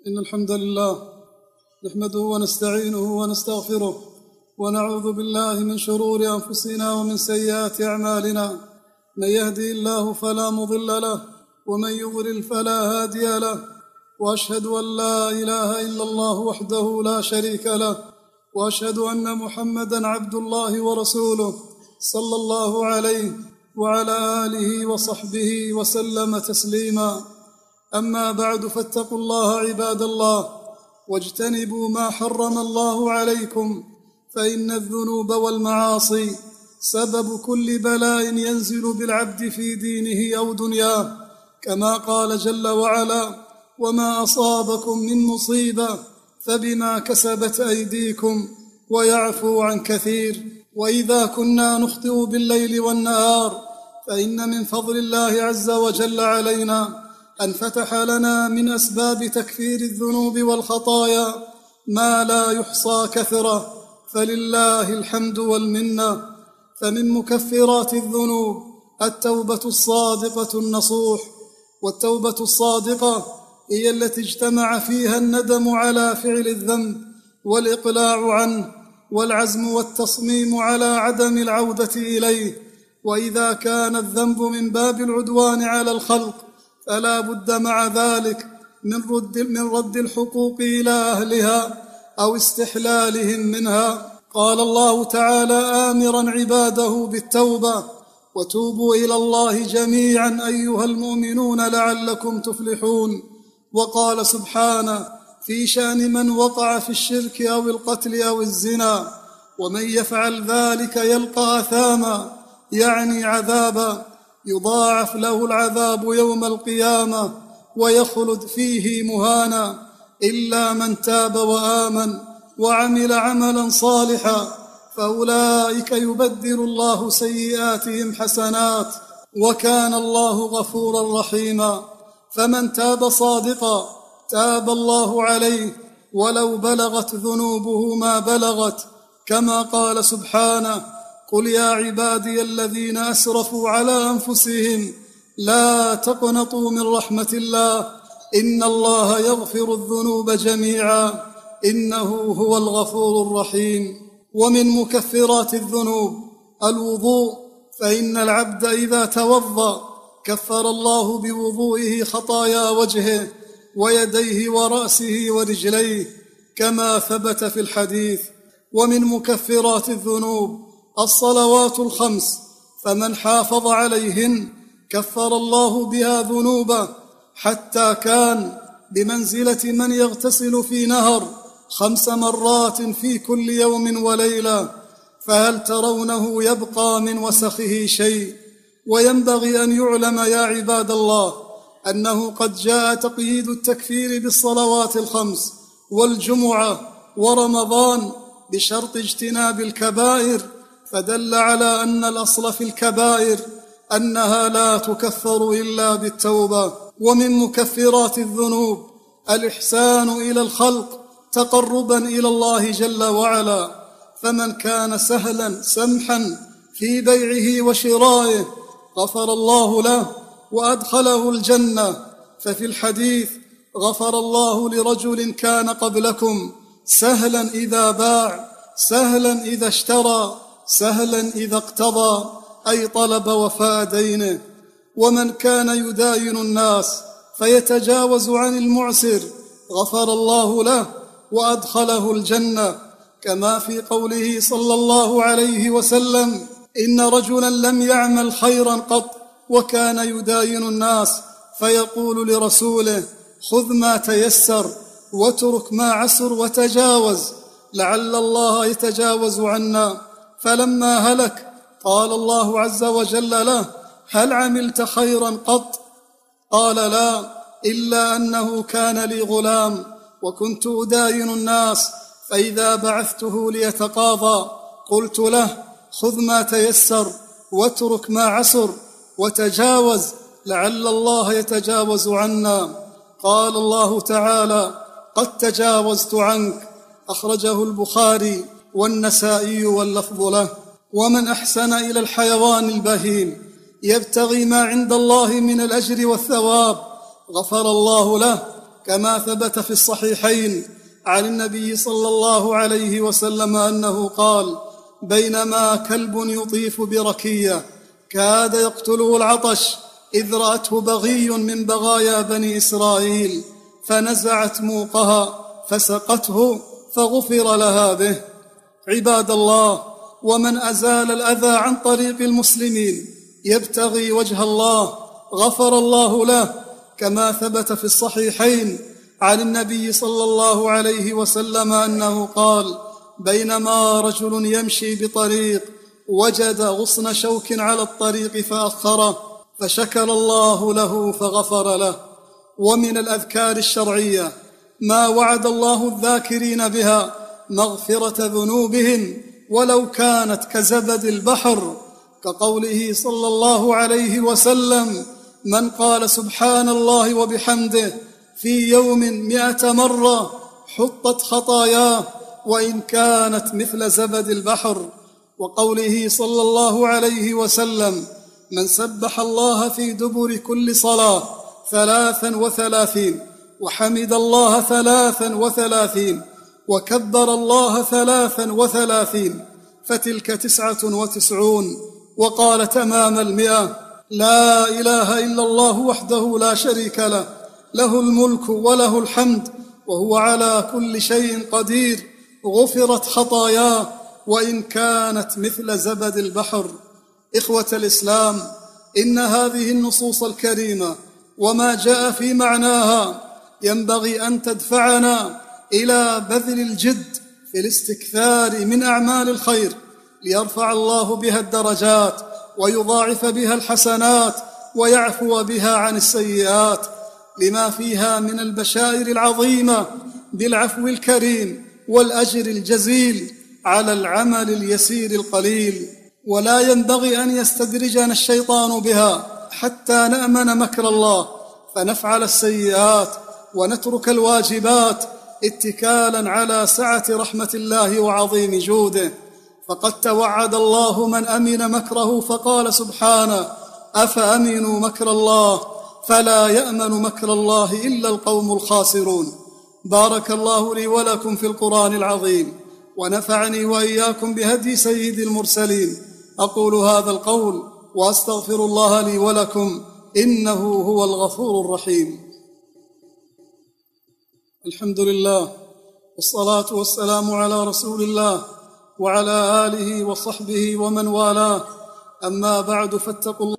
إن الحمد لله نحمده ونستعينه ونستغفره ونعوذ بالله من شرور أنفسنا ومن سيئات أعمالنا. من يهدي الله فلا مضل له ومن يضلل فلا هادي له، وأشهد أن لا إله إلا الله وحده لا شريك له، وأشهد أن محمدًا عبد الله ورسوله صلى الله عليه وعلى آله وصحبه وسلم تسليما. أما بعد، فاتقوا الله عباد الله واجتنبوا ما حرم الله عليكم، فإن الذنوب والمعاصي سبب كل بلاء ينزل بالعبد في دينه أو دنياه، كما قال جل وعلا: وما أصابكم من مصيبة فبما كسبت أيديكم ويعفو عن كثير. وإذا كنا نخطئ بالليل والنهار فإن من فضل الله عز وجل علينا أن فتح لنا من أسباب تكفير الذنوب والخطايا ما لا يحصى كثرة، فلله الحمد والمنة. فمن مكفرات الذنوب التوبة الصادقة النصوح، والتوبة الصادقة هي التي اجتمع فيها الندم على فعل الذنب والإقلاع عنه والعزم والتصميم على عدم العودة إليه. وإذا كان الذنب من باب العدوان على الخلق فلا بد مع ذلك من رد الحقوق إلى أهلها أو استحلالهم منها. قال الله تعالى آمرا عباده بالتوبة: وتوبوا إلى الله جميعا أيها المؤمنون لعلكم تفلحون. وقال سبحانه في شأن من وقع في الشرك أو القتل أو الزنا: ومن يفعل ذلك يلقى أثاما، يعني عذابا، يضاعف له العذاب يوم القيامة ويخلد فيه مهانا، إلا من تاب وآمن وعمل عملا صالحا فأولئك يبدل الله سيئاتهم حسنات وكان الله غفورا رحيما. فمن تاب صادقا تاب الله عليه ولو بلغت ذنوبه ما بلغت، كما قال سبحانه: قل يا عبادي الذين أسرفوا على أنفسهم لا تقنطوا من رحمة الله إن الله يغفر الذنوب جميعا إنه هو الغفور الرحيم. ومن مكفرات الذنوب الوضوء، فإن العبد إذا توضأ كفر الله بوضوئه خطايا وجهه ويديه ورأسه ورجليه، كما ثبت في الحديث. ومن مكفرات الذنوب الصلوات الخمس، فمن حافظ عليهن كفر الله بها ذنوبه، حتى كان بمنزلة من يغتسل في نهر 5 مرات في كل يوم وليلة، فهل ترونه يبقى من وسخه شيء؟ وينبغي أن يعلم يا عباد الله أنه قد جاء تقييد التكفير بالصلوات الخمس والجمعة ورمضان بشرط اجتناب الكبائر، فدل على أن الأصل في الكبائر أنها لا تكفر إلا بالتوبة. ومن مكفرات الذنوب الإحسان إلى الخلق تقربا إلى الله جل وعلا، فمن كان سهلا سمحا في بيعه وشرائه غفر الله له وأدخله الجنة. ففي الحديث: غفر الله لرجل كان قبلكم سهلا إذا باع، سهلا إذا اشترى، سهلا إذا اقتضى، أي طلب وفاء دينه. ومن كان يداين الناس فيتجاوز عن المعسر غفر الله له وأدخله الجنة، كما في قوله صلى الله عليه وسلم: إن رجلا لم يعمل خيرا قط وكان يداين الناس فيقول لرسوله: خذ ما تيسر واترك ما عسر وتجاوز لعل الله يتجاوز عنا. فلما هلك قال الله عز وجل له: هل عملت خيرا قط؟ قال: لا، إلا أنه كان لي غلام وكنت أداين الناس، فإذا بعثته ليتقاضى قلت له: خذ ما تيسر واترك ما عسر وتجاوز لعل الله يتجاوز عنا. قال الله تعالى: قد تجاوزت عنك، أخرجه البخاري والنسائي واللفظ له. ومن أحسن إلى الحيوان البهيم يبتغي ما عند الله من الأجر والثواب غفر الله له كما ثبت في الصحيحين عن النبي صلى الله عليه وسلم أنه قال: بينما كلب يطيف بركية كاد يقتله العطش إذ رأته بغي من بغايا بني إسرائيل فنزعت موقها فسقته فغفر لها به. عباد الله، ومن أزال الأذى عن طريق المسلمين يبتغي وجه الله غفر الله له، كما ثبت في الصحيحين عن النبي صلى الله عليه وسلم أنه قال: بينما رجل يمشي بطريق وجد غصن شوك على الطريق فأخره فشكر الله له فغفر له. ومن الأذكار الشرعية ما وعد الله الذاكرين بها مغفرة ذنوبهم ولو كانت كزبد البحر، كقوله صلى الله عليه وسلم: من قال سبحان الله وبحمده في يوم 100 مرة حطت خطاياه وإن كانت مثل زبد البحر. وقوله صلى الله عليه وسلم: من سبح الله في دبر كل صلاة 33 وحمد الله 33 وكبر الله 33 فتلك 99. وقال تمام 100: لا إله إلا الله وحده لا شريك له، له الملك وله الحمد وهو على كل شيء قدير، غفرت خطاياه وإن كانت مثل زبد البحر. إخوة الإسلام، إن هذه النصوص الكريمة وما جاء في معناها ينبغي أن تدفعنا إلى بذل الجد في الاستكثار من أعمال الخير ليرفع الله بها الدرجات ويضاعف بها الحسنات ويعفو بها عن السيئات، لما فيها من البشائر العظيمة بالعفو الكريم والأجر الجزيل على العمل اليسير القليل. ولا ينبغي أن يستدرجنا الشيطان بها حتى نأمن مكر الله فنفعل السيئات ونترك الواجبات اتكالا على سعة رحمة الله وعظيم جوده. فقد توعد الله من أمن مكره فقال سبحانه: أفأمنوا مكر الله فلا يأمن مكر الله إلا القوم الخاسرون. بارك الله لي ولكم في القرآن العظيم، ونفعني وإياكم بهدي سيد المرسلين. أقول هذا القول وأستغفر الله لي ولكم، إنه هو الغفور الرحيم. الحمد لله، والصلاة والسلام على رسول الله وعلى آله وصحبه ومن والاه، أما بعد، فاتقوا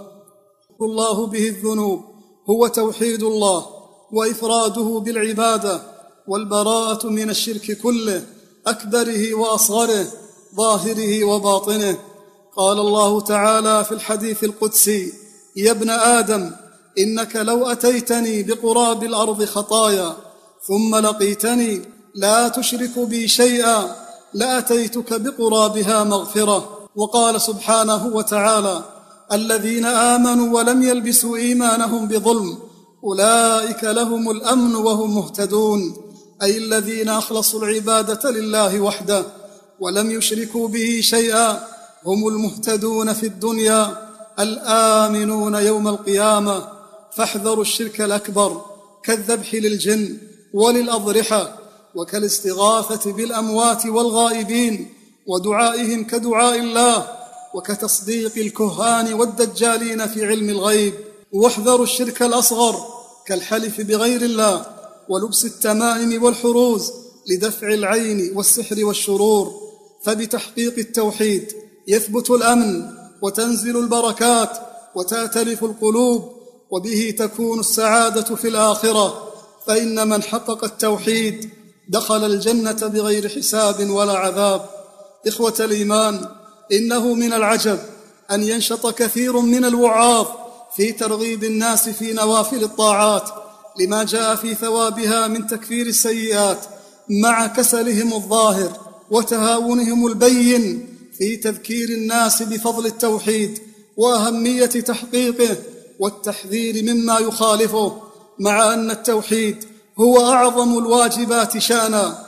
الله به الذنوب هو توحيد الله وإفراده بالعبادة والبراءة من الشرك كله، أكبره وأصغره، ظاهره وباطنه. قال الله تعالى في الحديث القدسي: يا ابن آدم، إنك لو أتيتني بقراب الأرض خطايا ثم لقيتني لا تشرك بي شيئا لأتيتك بقرابها مغفرة. وقال سبحانه وتعالى: الذين آمنوا ولم يلبسوا إيمانهم بظلم أولئك لهم الأمن وهم مهتدون، أي الذين أخلصوا العبادة لله وحده ولم يشركوا به شيئا، هم المهتدون في الدنيا الآمنون يوم القيامة. فاحذروا الشرك الأكبر كالذبح للجن وللأضرحة، وكالاستغاثة بالأموات والغائبين ودعائهم كدعاء الله، وكتصديق الكهان والدجالين في علم الغيب. واحذروا الشرك الأصغر كالحلف بغير الله ولبس التمائم والحروز لدفع العين والسحر والشرور. فبتحقيق التوحيد يثبت الأمن وتنزل البركات وتأتلف القلوب، وبه تكون السعادة في الآخرة. فإن من حقق التوحيد دخل الجنة بغير حساب ولا عذاب. إخوة الإيمان، إنه من العجب أن ينشط كثير من الوعاظ في ترغيب الناس في نوافل الطاعات لما جاء في ثوابها من تكفير السيئات، مع كسلهم الظاهر وتهاونهم البين في تذكير الناس بفضل التوحيد وأهمية تحقيقه والتحذير مما يخالفه، مع أن التوحيد هو أعظم الواجبات شأنا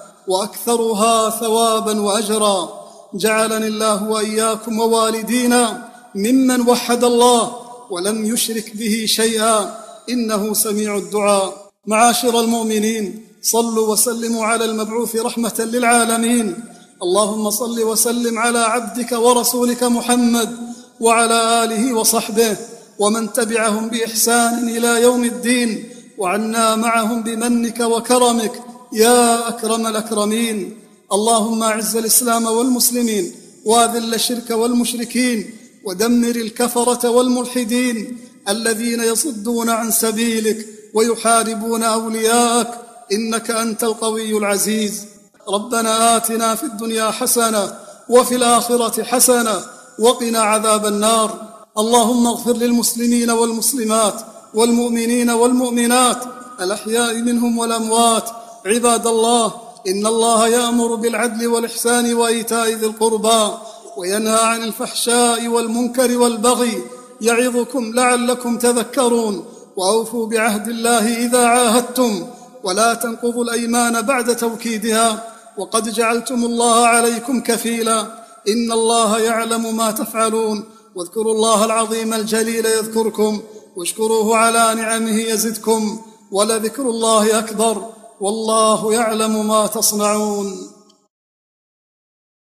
وأكثرها ثوابا وأجرا. جعلني الله وإياكم ووالدينا ممن وحد الله ولم يشرك به شيئا، إنه سميع الدعاء. معاشر المؤمنين، صلوا وسلموا على المبعوث رحمة للعالمين. اللهم صل وسلم على عبدك ورسولك محمد وعلى آله وصحبه ومن تبعهم بإحسان إلى يوم الدين، وعنا معهم بمنك وكرمك يا أكرم الأكرمين. اللهم أعز الإسلام والمسلمين، وأذل الشرك والمشركين، ودمر الكفرة والملحدين الذين يصدون عن سبيلك ويحاربون أولياءك، إنك أنت القوي العزيز. ربنا آتنا في الدنيا حسنة وفي الآخرة حسنة وقنا عذاب النار. اللهم اغفر للمسلمين والمسلمات والمؤمنين والمؤمنات الأحياء منهم والأموات. عباد الله، إن الله يأمر بالعدل والإحسان وإيتاء ذي القربى وينهى عن الفحشاء والمنكر والبغي، يعظكم لعلكم تذكرون. وأوفوا بعهد الله إذا عاهدتم، ولا تنقضوا الأيمان بعد توكيدها، وقد جعلتم الله عليكم كفيلا. إن الله يعلم ما تفعلون. واذكروا الله العظيم الجليل يذكركم، واشكروه على نعمه يزدكم، ولذكر الله أكبر، والله يعلم ما تصنعون.